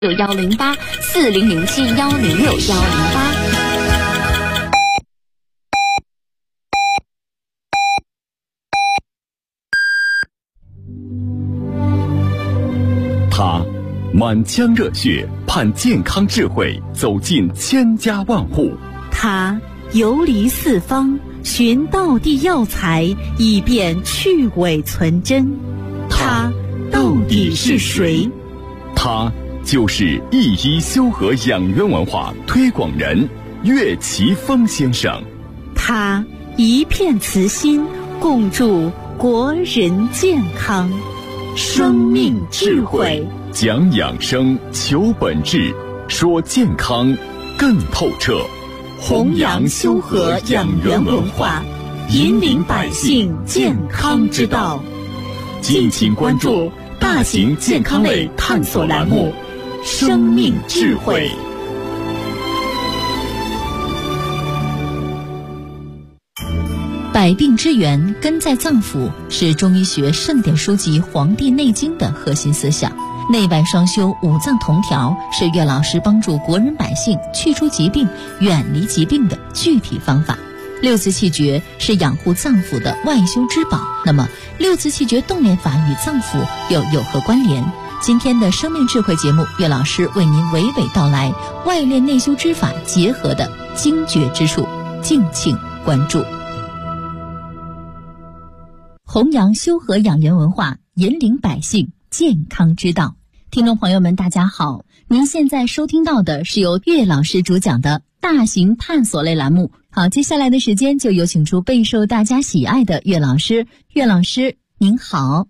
1084007106108。 他满腔热血盼健康智慧走进千家万户， 他游离四方寻道地药材以便去伪存真，他到底是谁？ 他就是一一修和养元文化推广人岳奇峰先生。 他一片慈心共筑国人健康，生命智慧， 讲养生求本质，说健康更透彻， 弘扬修和养元文化，引领百姓健康之道。 敬请关注大型健康类探索栏目《生命智慧》。 百病之源根在脏腑，是中医学圣典书籍《黄帝内经》的核心思想。内外双修，五脏同调，是岳老师帮助国人百姓去除疾病、远离疾病的具体方法。六字气诀是养护脏腑的外修之宝。那么，六字气诀动练法与脏腑又有何关联？今天的生命智慧节目，岳老师为您娓娓道来外练内修之法结合的精绝之处，敬请关注。弘扬修和养元文化，引领百姓健康之道。听众朋友们，大家好，您现在收听到的是由岳老师主讲的大型探索类栏目。好，接下来的时间就有请出备受大家喜爱的岳老师。岳老师您好。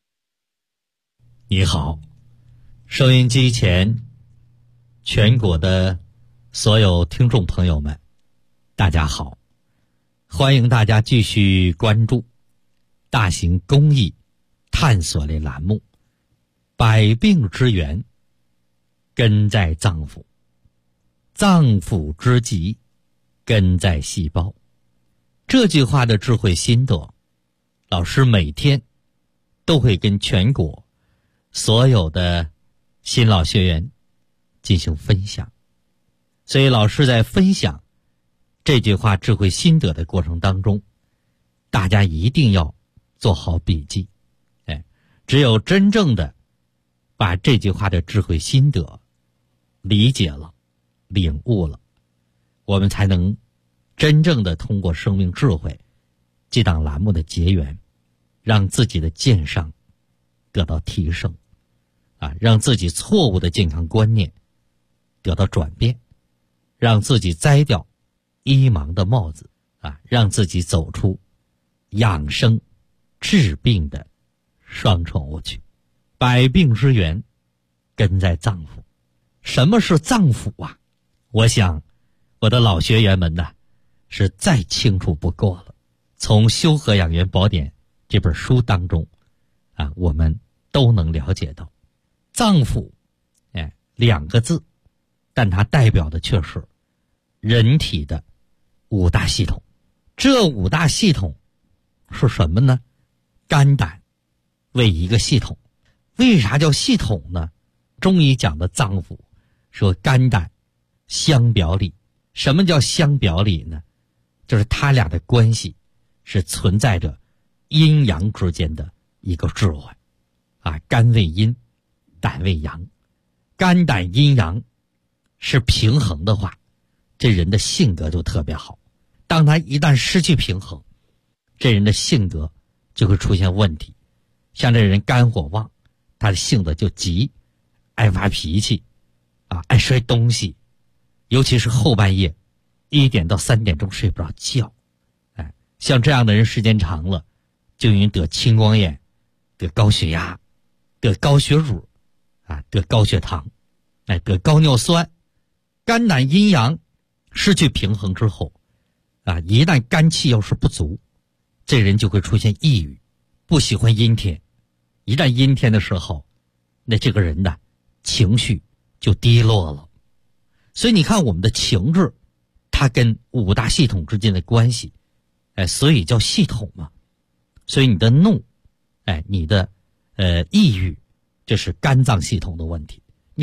你好，收音机前全国的所有听众朋友们，大家好，欢迎大家继续关注大型公益探索类栏目百病之源根在脏腑，脏腑之疾根在细胞。这句话的智慧心得，老师每天都会跟全国所有的新老学员进行分享。所以老师在分享这句话智慧心得的过程当中，大家一定要做好笔记。只有真正的把这句话的智慧心得理解了、领悟了，我们才能真正的通过生命智慧这档栏目的结缘，让自己的健商得到提升，让自己错误的健康观念得到转变，让自己摘掉医盲的帽子，让自己走出养生治病的双重误区。百病之源根在脏腑。什么是脏腑啊？我想我的老学员们呢是再清楚不过了。从《修和养元宝典》这本书当中我们都能了解到，脏腑两个字，但它代表的却是人体的五大系统。这五大系统是什么呢？肝胆为一个系统。为啥叫系统呢？中医讲的脏腑说肝胆相表里。什么叫相表里呢？就是它俩的关系是存在着阴阳之间的一个置换肝为阴，胆为阳。肝胆阴阳是平衡的话，这人的性格就特别好。当他一旦失去平衡，这人的性格就会出现问题。像这人肝火旺，他的性子就急，爱发脾气爱摔东西，尤其是后半夜1点到3点钟睡不着觉。像这样的人时间长了，就容易得青光眼，得高血压，得高血乳得高血糖，得高尿酸。肝胆阴阳失去平衡之后一旦肝气要是不足，这人就会出现抑郁，不喜欢阴天。一旦阴天的时候，那这个人的情绪就低落了。所以你看我们的情志，它跟五大系统之间的关系，所以叫系统嘛。所以你的怒，你的抑郁，这是肝脏系统的问题。你看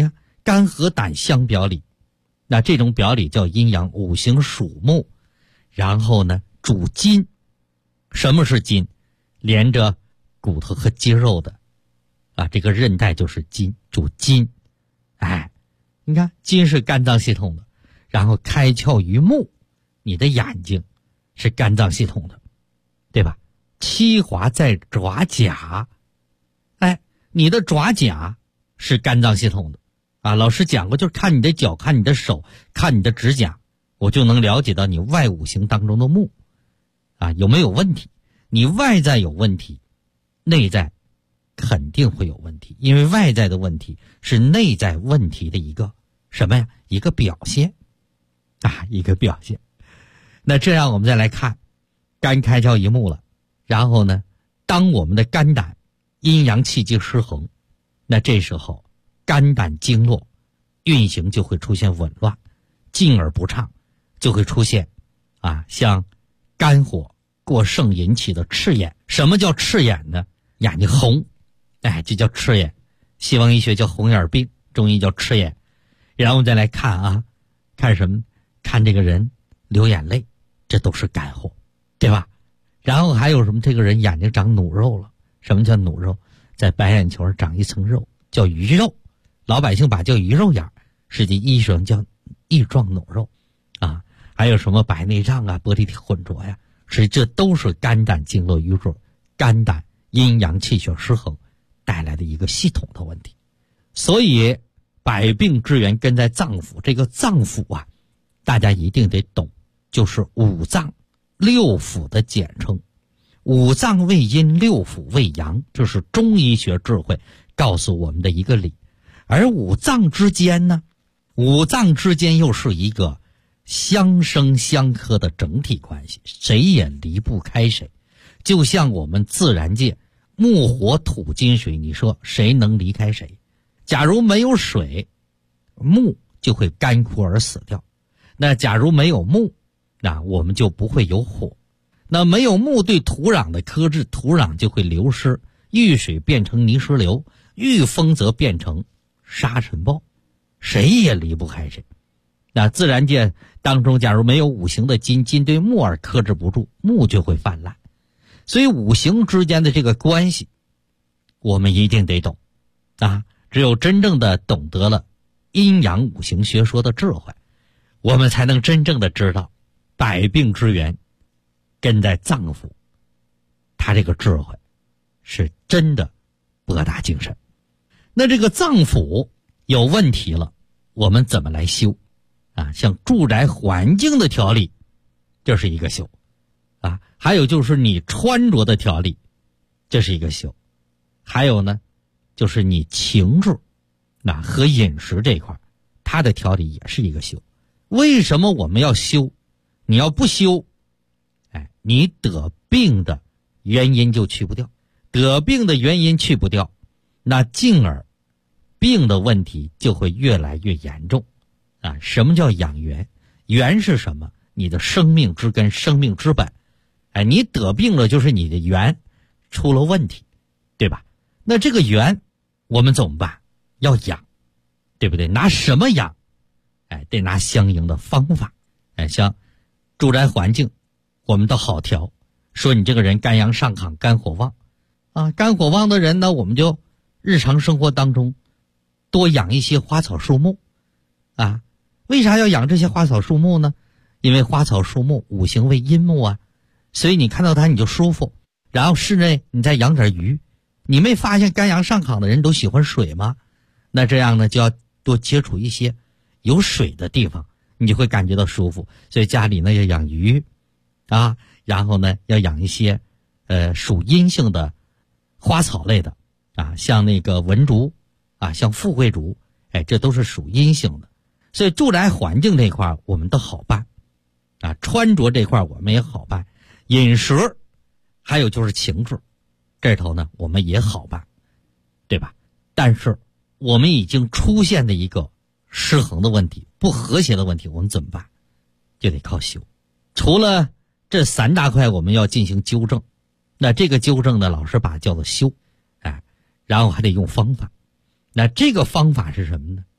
肝和胆相表里，那这种表里叫阴阳五行属木，然后呢主筋。什么是筋？连着骨头和肌肉的这个韧带就是筋，主筋。你看筋是肝脏系统的，然后开窍于目，你的眼睛是肝脏系统的，对吧？七华在爪甲，你的爪甲是肝脏系统的老师讲过，就是看你的脚，看你的手，看你的指甲，我就能了解到你外五行当中的木有没有问题。你外在有问题，内在肯定会有问题，因为外在的问题是内在问题的一个什么呀？一个表现一个表现。那这样我们再来看，肝开窍于目了，然后呢，当我们的肝胆阴阳气机失衡，那这时候肝胆经络运行就会出现紊乱，进而不畅，就会出现像肝火过盛引起的赤眼。什么叫赤眼呢？眼睛红，这叫赤眼。西方医学叫红眼病，中医叫赤眼。然后再来看看什么？看这个人流眼泪，这都是肝火，对吧？然后还有什么？这个人眼睛长努肉了。什么叫努肉？在白眼球长一层肉，叫鱼肉。老百姓把叫鱼肉眼，实际医生叫翼状努肉还有什么白内障玻璃体混浊呀？所以这都是肝胆经络瘀滞，肝胆阴阳气血失衡带来的一个系统的问题。所以百病之源根在脏腑，这个脏腑大家一定得懂，就是五脏六腑的简称。五脏为阴，六腑为阳，这是中医学智慧告诉我们的一个理。而五脏之间呢，五脏之间又是一个相生相克的整体关系，谁也离不开谁。就像我们自然界木火土金水，你说谁能离开谁？假如没有水，木就会干枯而死掉。那假如没有木，那我们就不会有火。那没有木对土壤的克制，土壤就会流失，遇水变成泥石流，遇风则变成沙尘暴，谁也离不开谁。那自然界当中，假如没有五行的金，金对木而克制不住，木就会泛滥。所以五行之间的这个关系，我们一定得懂只有真正的懂得了阴阳五行学说的智慧，我们才能真正的知道百病之源根在脏腑。他这个智慧是真的博大精深。那这个脏腑有问题了，我们怎么来修像住宅环境的调理，这是一个修还有就是你穿着的调理，这是一个修。还有呢，就是你情志和饮食这块，它的调理也是一个修。为什么我们要修？你要不修，你得病的原因就去不掉，得病的原因去不掉，那进而病的问题就会越来越严重什么叫养元？元是什么？你的生命之根，生命之本。你得病了，就是你的元出了问题，对吧？那这个元我们怎么办？要养，对不对？拿什么养？得拿相应的方法。像住宅环境我们都好调，说你这个人肝阳上亢，肝火旺肝火旺的人呢，我们就日常生活当中多养一些花草树木为啥要养这些花草树木呢？因为花草树木五行为阴木所以你看到它你就舒服。然后室内你再养点鱼，你没发现肝阳上亢的人都喜欢水吗？那这样呢，就要多接触一些有水的地方，你就会感觉到舒服。所以家里呢要养鱼然后呢要养一些属阴性的花草类的像那个文竹像富贵竹这都是属阴性的。所以住宅环境这块我们都好办穿着这块我们也好办，饮食还有就是情志这头呢我们也好办，对吧？但是我们已经出现的一个失衡的问题，不和谐的问题，我们怎么办？就得靠修。除了这三大块我们要进行纠正，那这个纠正呢，老师把它叫做修然后还得用方法。那这个方法是什么呢？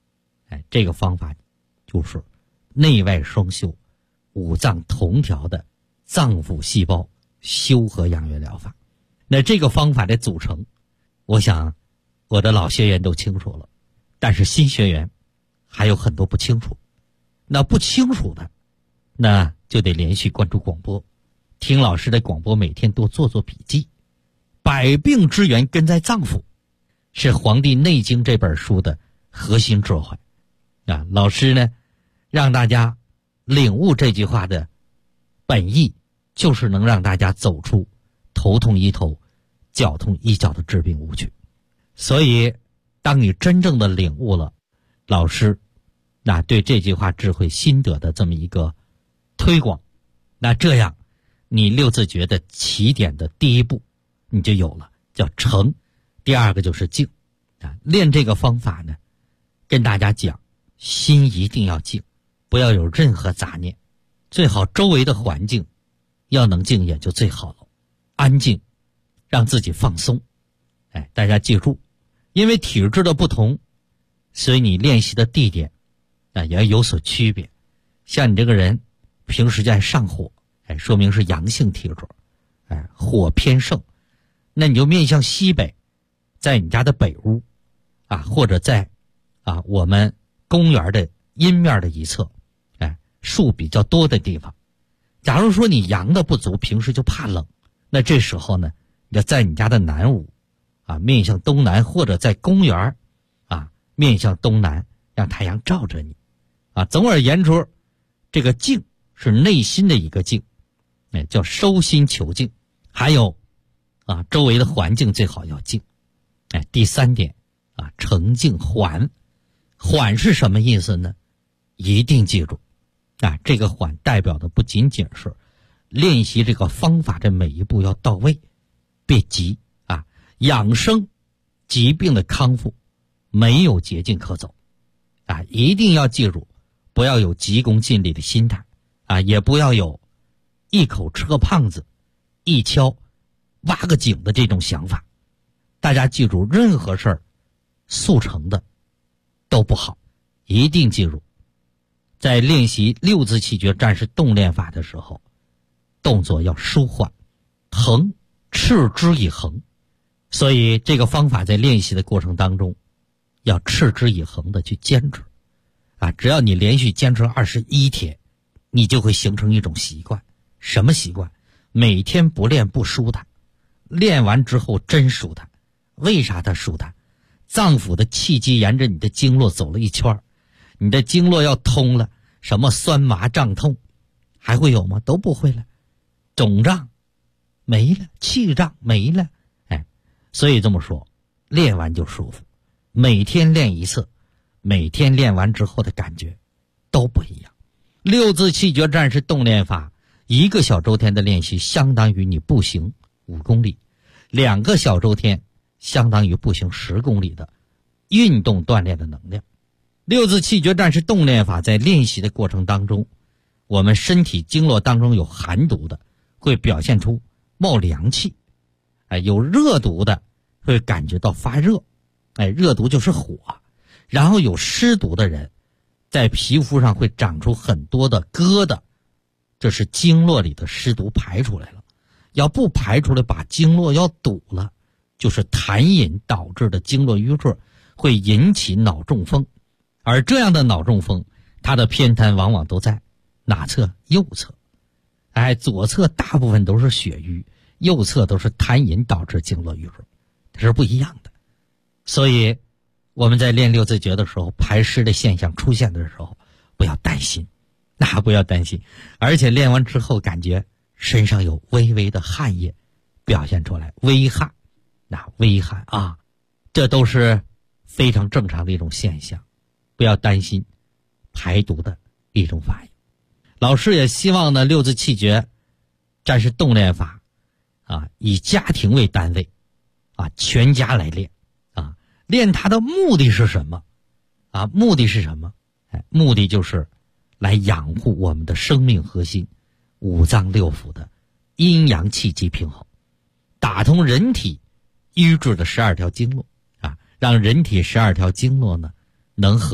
这个方法就是内外双修、五脏同调的脏腑细胞修和养元疗法。那这个方法的组成，我想我的老学员都清楚了，但是新学员还有很多不清楚。那不清楚的，那就得连续关注广播，听老师的广播，每天多做做笔记。百病之源根在脏腑，是《黄帝内经》这本书的核心智慧。老师呢，让大家领悟这句话的本意，就是能让大家走出头痛医头、脚痛医脚的治病误区。所以，当你真正的领悟了老师对这句话智慧心得的这么一个推广，那这样你六字诀的起点的第一步你就有了，叫诚。第二个就是静。练这个方法呢，跟大家讲，心一定要静，不要有任何杂念，最好周围的环境要能静也就最好了，安静，让自己放松。大家记住，因为体质的不同，所以你练习的地点也要有所区别。像你这个人平时在上火，说明是阳性体质，火偏盛，那你就面向西北，在你家的北屋或者在我们公园的阴面的一侧，树比较多的地方。假如说你阳的不足，平时就怕冷，那这时候呢，你要在你家的南屋面向东南，或者在公园面向东南，让太阳照着你总而言之，这个静是内心的一个静，叫收心求静。还有周围的环境最好要静。第三点澄静缓。缓是什么意思呢？一定记住这个缓代表的不仅仅是练习这个方法的每一步要到位，别急养生疾病的康复没有捷径可走一定要记住，不要有急功近利的心态也不要有一口吃个胖子一敲挖个井的这种想法。大家记住，任何事儿速成的都不好，一定记住，在练习六字气诀战士动练法的时候，动作要舒缓，恒，持之以恒。所以这个方法在练习的过程当中要持之以恒的去坚持只要你连续坚持21天，你就会形成一种习惯。什么习惯？每天不练不舒坦，练完之后真舒坦。为啥它舒坦？脏腑的气机沿着你的经络走了一圈，你的经络要通了，什么酸麻胀痛还会有吗？都不会了。肿胀没了，气胀没了。所以这么说，练完就舒服。每天练一次，每天练完之后的感觉都不一样。六字气诀战士动练法，1个小周天的练习相当于你步行5公里，2个小周天相当于步行10公里的运动锻炼的能量。六字气诀战士动练法在练习的过程当中，我们身体经络当中有寒毒的会表现出冒凉气，有热毒的会感觉到发热，热毒就是火。然后有湿毒的人在皮肤上会长出很多的疙瘩，这是经络里的湿毒排出来了。要不排出来，把经络要堵了，就是痰饮导致的经络瘀滞，会引起脑中风。而这样的脑中风，它的偏瘫往往都在哪侧？右侧。左侧大部分都是血瘀，右侧都是痰饮导致经络瘀滞，它是不一样的。所以我们在练六字诀的时候，排湿的现象出现的时候，不要担心，不要担心。而且练完之后感觉身上有微微的汗液表现出来，微汗，微汗这都是非常正常的一种现象，不要担心，排毒的一种反应。老师也希望呢，六字气诀战士动练法以家庭为单位全家来练练它的目的是什么目的是什么？目的就是来养护我们的生命核心五脏六腑的阴阳气机平衡，打通人体瘀滞的12条经络让人体12条经络呢能和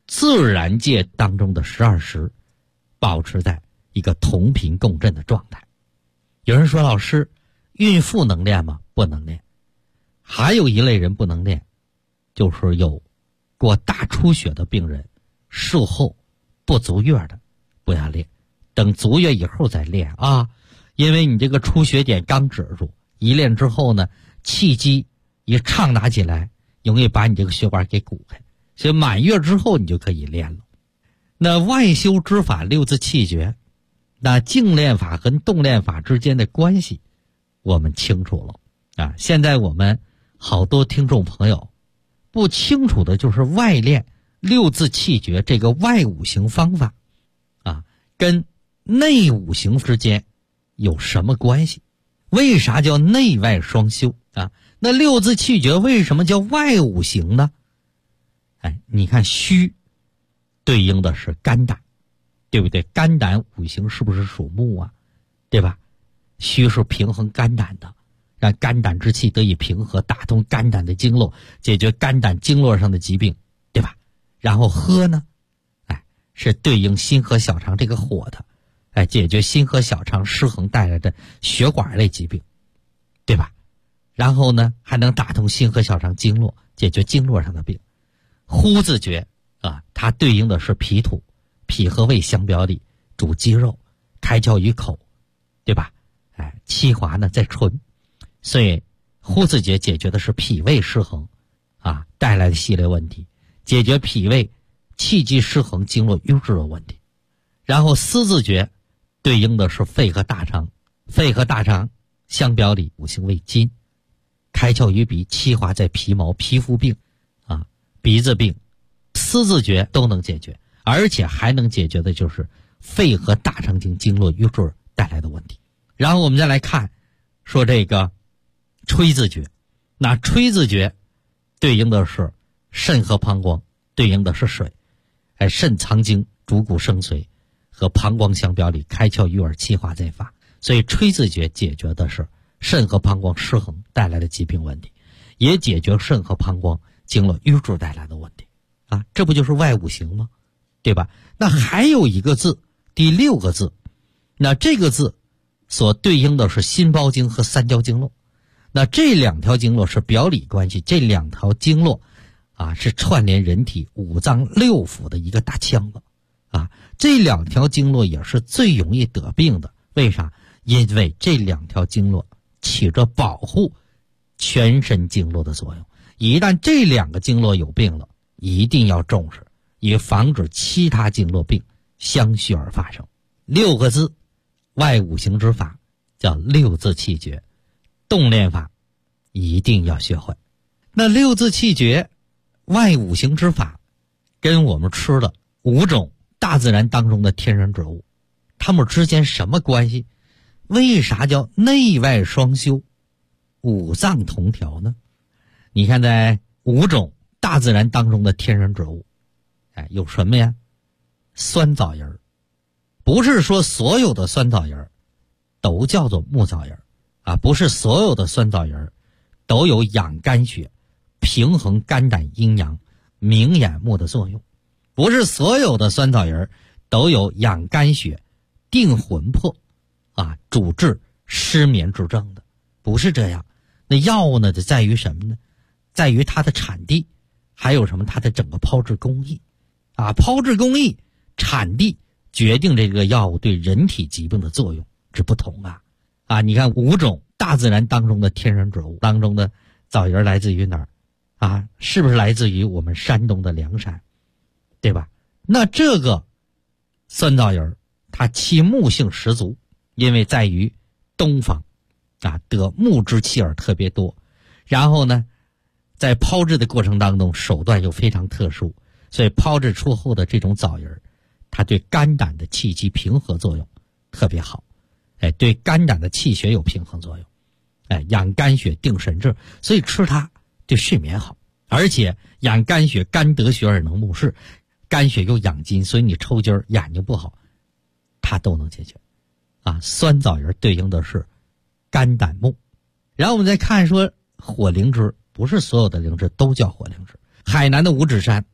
自然界当中的12时保持在一个同频共振的状态。有人说，老师，孕妇能练吗？不能练。还有一类人不能练，就是有过大出血的病人，术后不足月的不要练，等足月以后再练啊。因为你这个出血点刚止住，一练之后呢，气机一畅达起来，容易把你这个血管给鼓开，所以满月之后你就可以练了。那外修之法六字气诀，那静练法和动练法之间的关系我们清楚了啊。现在我们好多听众朋友不清楚的就是外练六字气诀这个外五行方法啊，跟内五行之间有什么关系？为啥叫内外双修啊？那六字气诀为什么叫外五行呢？你看虚对应的是肝胆，对不对？肝胆五行是不是属木啊？对吧？虚是平衡肝胆的，让肝胆之气得以平和，打通肝胆的经络，解决肝胆经络上的疾病，对吧？然后喝呢，是对应心和小肠这个火的，解决心和小肠失衡带来的血管类疾病，对吧？然后呢，还能打通心和小肠经络，解决经络上的病。呼字诀啊，它对应的是脾土，脾和胃相表里，主肌肉，开窍于口，对吧？气滑呢在唇，所以呼字诀解决的是脾胃失衡啊带来的系列问题，解决脾胃气机失衡、经络瘀滞的问题。然后思字诀对应的是肺和大肠，肺和大肠相表里，五行为金，开窍于鼻，气滑在皮毛，皮肤病啊、鼻子病，思字诀都能解决，而且还能解决的就是肺和大肠经经络瘀滞带来的问题。然后我们再来看说这个吹字诀，那吹字诀对应的是肾和膀胱，对应的是水，肾藏精，主骨生髓，和膀胱相表里，开窍于耳，气化在发。所以吹字诀解决的是肾和膀胱失衡带来的疾病问题，也解决肾和膀胱经络瘀滞带来的问题啊，这不就是外五行吗？对吧？那还有一个字，第6个字，那这个字所对应的是心包经和三焦经络。那这2条经络是表里关系，这2条经络啊是串联人体5脏6腑的一个大腔子啊。这2条经络也是最容易得病的，为啥？因为这2条经络起着保护全身经络的作用，一旦这2个经络有病了，一定要重视，以防止其他经络病相续而发生。6个字外五行之法叫六字气诀，动练法一定要学会。那六字气诀外五行之法跟我们吃的5种大自然当中的天然植物，它们之间什么关系？为啥叫内外双修、五脏同调呢？你看在5种大自然当中的天然植物，有什么呀？酸枣仁，不是说所有的酸枣仁都叫做木枣仁啊，不是所有的酸枣仁都有养肝血、平衡肝胆阴阳、明眼目的作用，不是所有的酸枣仁都有养肝血、定魂魄啊，主治失眠之症的，不是这样。那药物呢，就在于什么呢？在于它的产地，还有什么？它的整个炮制工艺啊，炮制工艺、产地决定这个药物对人体疾病的作用之不同啊。你看5种大自然当中的天然植物当中的枣仁来自于哪儿啊？是不是来自于我们山东的凉山，对吧？那这个酸枣仁它其木性十足，因为在于东方啊，得木之气而特别多，然后呢在炮制的过程当中手段又非常特殊，所以炮制出后的这种枣仁它对肝胆的气机平和作用特别好，对肝胆的气血有平衡作用，养肝血、定神志，所以吃它对睡眠好，而且养肝血，肝得血而能目视，肝血又养筋，所以你抽筋眼睛不好它都能解决啊。酸枣仁对应的是肝胆木。然后我们再看说火灵芝，不是所有的灵芝都叫火灵芝。海南的五指山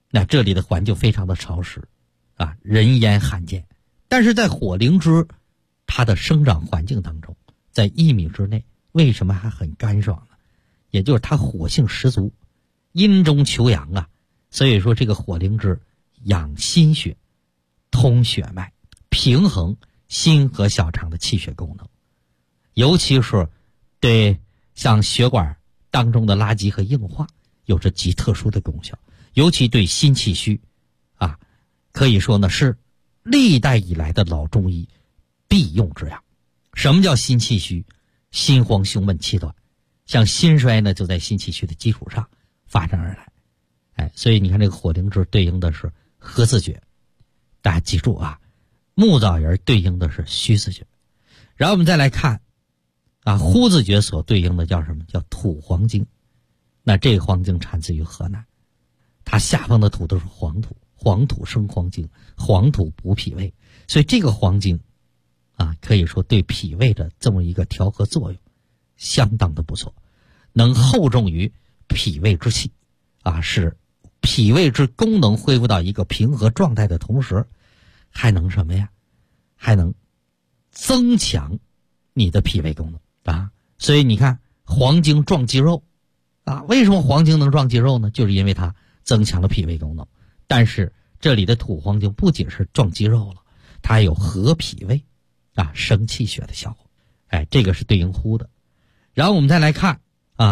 那这里的环境非常的潮湿啊，人烟罕见。但是在火灵芝它的生长环境当中，在1米之内，为什么还很干爽呢？也就是它火性十足，阴中求阳啊。所以说这个火灵芝养心血，通血脉，平衡心和小肠的气血功能，尤其是对像血管当中的垃圾和硬化有着极特殊的功效，尤其对心气虚啊，可以说呢是历代以来的老中医必用之药。什么叫心气虚？心慌胸闷气短，像心衰呢就在心气虚的基础上发展而来。所以你看这个火灵芝对应的是合字诀，大家记住啊，木枣仁对应的是虚字诀。然后我们再来看啊，呼字诀所对应的叫什么？叫土黄精。那这个黄精产自于河南，它下方的土都是黄土，黄土生黄精，黄土补脾胃，所以这个黄精啊，可以说对脾胃的这么一个调和作用相当的不错，能厚重于脾胃之气啊，使脾胃之功能恢复到一个平和状态的同时，还能什么呀？还能增强你的脾胃功能啊。所以你看黄精壮肌肉啊，为什么黄精能壮肌肉呢？就是因为它增强了脾胃功能。但是这里的土黄精不仅是壮肌肉了，它还有和脾胃啊，生气血的效果。这个是对应呼的。然后我们再来看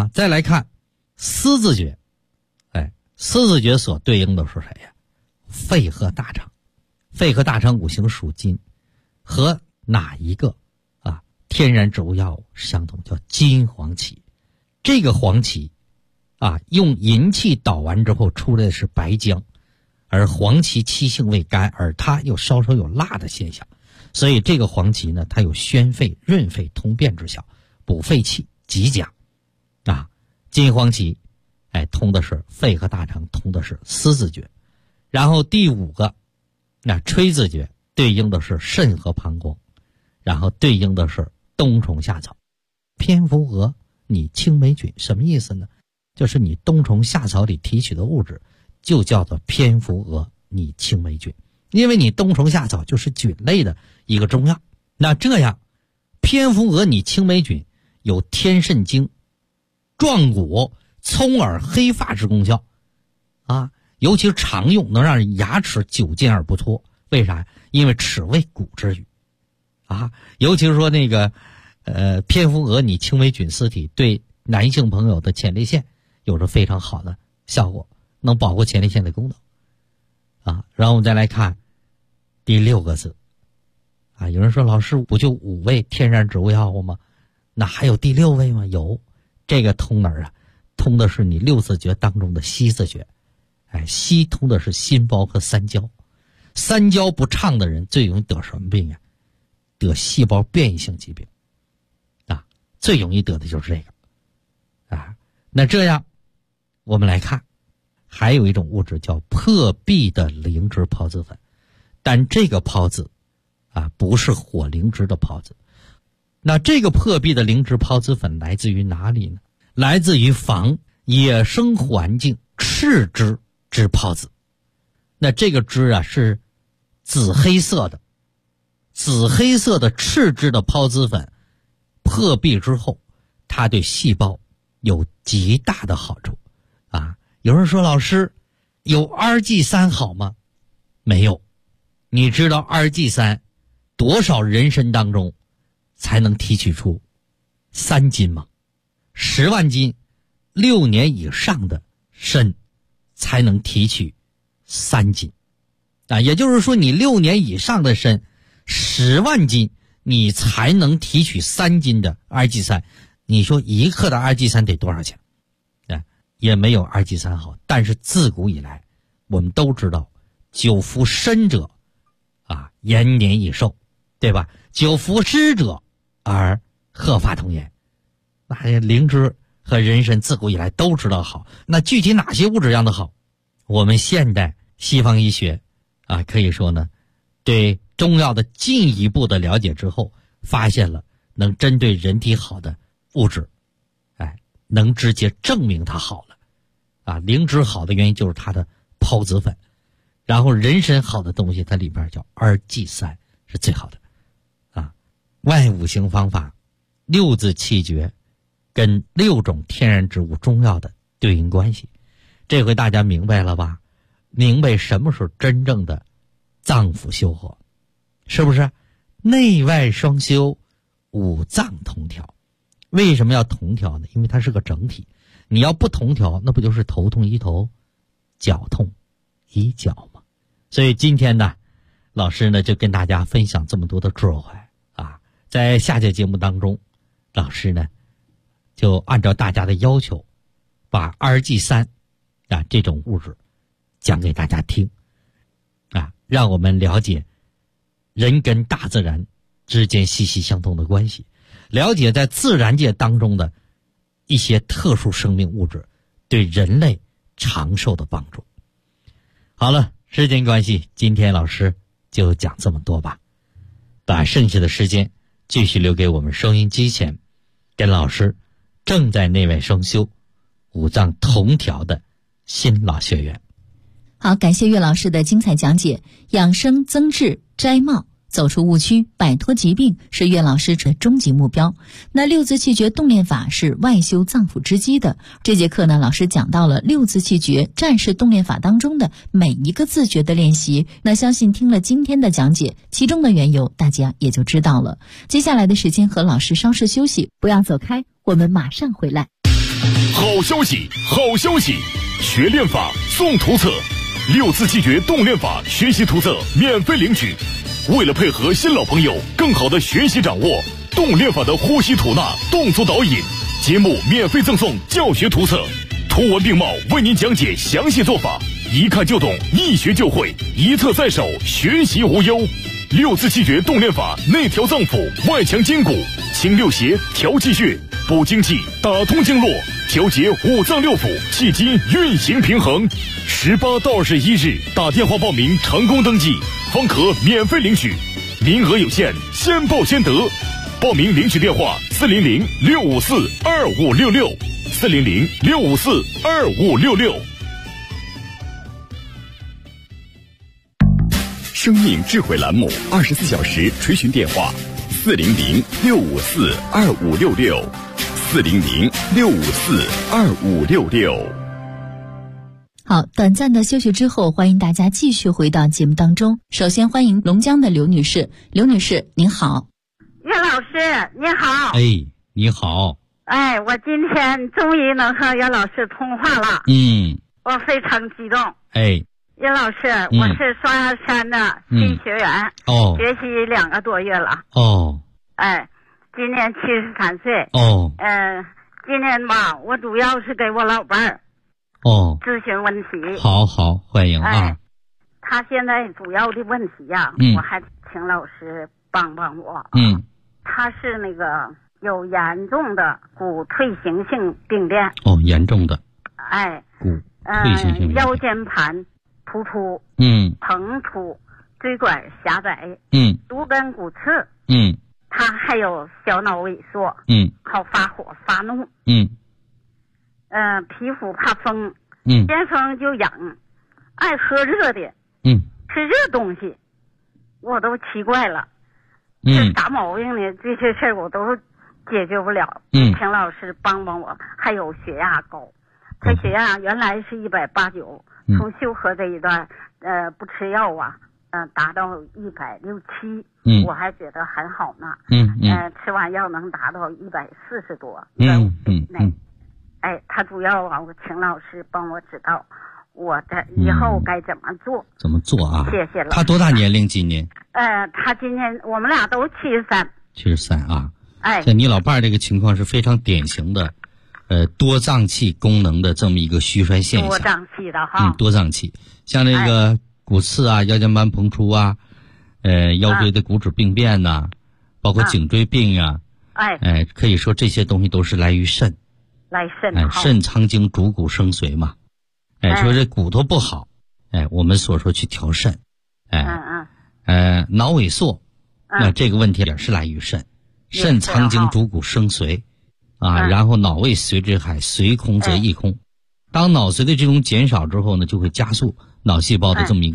思字诀。思字诀所对应的是谁呀？肺和大肠。肺和大肠五行属金，和哪一个啊天然植物药物相同？叫金黄芪。这个黄芪啊，用银气捣完之后出来的是白浆，而黄芪气性味甘，而它又稍稍有辣的现象，所以这个黄芪呢，它有宣肺、润肺、通便之效，补肺气、极佳啊。金黄芪通的是肺和大肠，通的是思字诀。然后第5个，那吹字诀对应的是肾和膀胱，然后对应的是冬虫夏草。蝙蝠蛾拟青霉菌什么意思呢？就是你冬虫夏草里提取的物质就叫做蝙蝠蛾拟青霉菌，因为你冬虫夏草就是菌类的一个中药。那这样蝙蝠蛾拟青霉菌有添肾精、壮骨、聪耳、黑发之功效啊，尤其是常用，能让人牙齿久健而不脱。为啥？因为齿为骨之余啊。尤其是说那个蝙蝠蛾拟青霉菌丝体对男性朋友的前列腺有着非常好的效果，能保护前列腺的功能啊。然后我们再来看第6个字啊。有人说老师不就5味天然植物药物吗？那还有第6味吗？有。这个通哪儿啊？通的是你6字诀当中的息字诀。息通的是心包和三焦。三焦不畅的人最容易得什么病啊？得细胞变异性疾病啊，最容易得的就是这个啊。那这样我们来看，还有一种物质叫破壁的灵芝孢子粉，但这个孢子啊不是火灵芝的孢子。那这个破壁的灵芝孢子粉来自于哪里呢？来自于防野生环境赤芝之孢子。那这个芝啊是紫黑色的赤芝的孢子粉，破壁之后它对细胞有极大的好处啊。有人说老师有 RG3 好吗？没有。你知道 RG3 多少人参当中才能提取出3斤吗？10万斤6年以上的参才能提取3斤啊。也就是说你6年以上的参10万斤你才能提取3斤的 RG3。你说1克的 RG3 得多少钱？也没有 RG3 好。但是自古以来我们都知道久服参者啊延年益寿，对吧？久服湿者而鹤发童颜。那灵芝和人参自古以来都知道好，那具体哪些物质让的好？我们现代西方医学啊，可以说呢对中药的进一步的了解之后，发现了能针对人体好的物质，能直接证明它好了啊。灵芝好的原因就是它的孢子粉，然后人参好的东西它里边叫2G3是最好的啊。外五行方法6字气诀跟6种天然植物中药的对应关系，这回大家明白了吧？明白什么时候真正的脏腑修和，是不是？内外双修，五脏同调。为什么要同调呢？因为它是个整体，你要不同调，那不就是头痛医头，脚痛医脚吗？所以今天呢，老师呢就跟大家分享这么多的智慧啊。在下节节目当中，老师呢就按照大家的要求，把2G3啊这种物质讲给大家听啊，让我们了解人跟大自然之间息息相通的关系，了解在自然界当中的一些特殊生命物质对人类长寿的帮助。好了，时间关系，今天老师就讲这么多吧，把剩下的时间继续留给我们收音机前跟老师正在内外双修、五脏同调的新老学员。 好，感谢岳老师的精彩讲解。养生增智摘帽，走出误区，摆脱疾病是岳老师的终极目标。那6字气诀动练法是外修脏腑之基的。这节课呢，老师讲到了6字气诀战士动练法当中的每一个字诀的练习。那相信听了今天的讲解，其中的缘由大家也就知道了。接下来的时间和老师稍事休息，不要走开，我们马上回来。 好消息，好消息！学练法送图册，6字气诀动练法学习图册免费领取。为了配合新老朋友更好的学习掌握动练法的呼吸吐纳动作导引，节目免费赠送教学图册，图文并茂为您讲解详细做法，一看就懂，一学就会，一册在手，学习无忧。6字气诀动练法内调脏腑，外强筋骨，清六邪，调气血，补精气，打通经络，调节五脏六腑，气机运行平衡。18到21日打电话报名成功登记，方可免费领取，名额有限，先报先得。报名领取电话400-654-2566 400-654-2566。 生命智慧栏目24小时垂询电话400-654-2566 400-654-2566。 好，短暂的休息之后，欢迎大家继续回到节目当中。首先欢迎龙江的刘女士。刘女士您好。 岳老师您好。 哎，你好。 哎，我今天终于能和岳老师通话了。我非常激动。 哎， 岳老师，我是双鸭山的新学员，学习2个多月了。哎，今年73岁。今年吧，我主要是给我老伴儿咨询问题。 好，欢迎啊。 他现在主要的问题呀，我还请老师帮帮我。他是那个有严重的骨退行性病变。 严重的。 哎， 骨退行性病变。 腰间盘突出，膨出，椎管狭窄，足跟骨刺，他还有小脑萎缩，好发火发怒，皮肤怕风，见风就痒，爱喝热的，吃热东西，我都奇怪了，是啥毛病呢？这些事儿我都解决不了，请老师帮帮我。还有血压高，他血压原来是189，从休克这一段，不吃药啊，达到167，我还觉得很好呢。吃完药能达到140多，150哎，他主要啊，我请老师帮我指导，我这以后该怎么做？ 怎么做啊？ 谢谢老师。 他多大年龄？今年？ 他今年我们俩都73。 73啊。 哎， 像你老伴儿这个情况是非常典型的，多脏器功能的这么一个虚衰现象。 多脏器的哈。 多脏器，像那个骨刺啊、腰间盘膨出啊，腰椎的骨质病变呐，包括颈椎病啊，可以说这些东西都是来于肾。肾藏精主骨生髓嘛，说这骨头不好，我们所说去调肾，脑萎缩，那这个问题也是来于肾，肾藏精主骨生髓，然后脑胃随之海，髓空则意空，当脑髓的这种减少之后呢，就会加速脑细胞的这么一个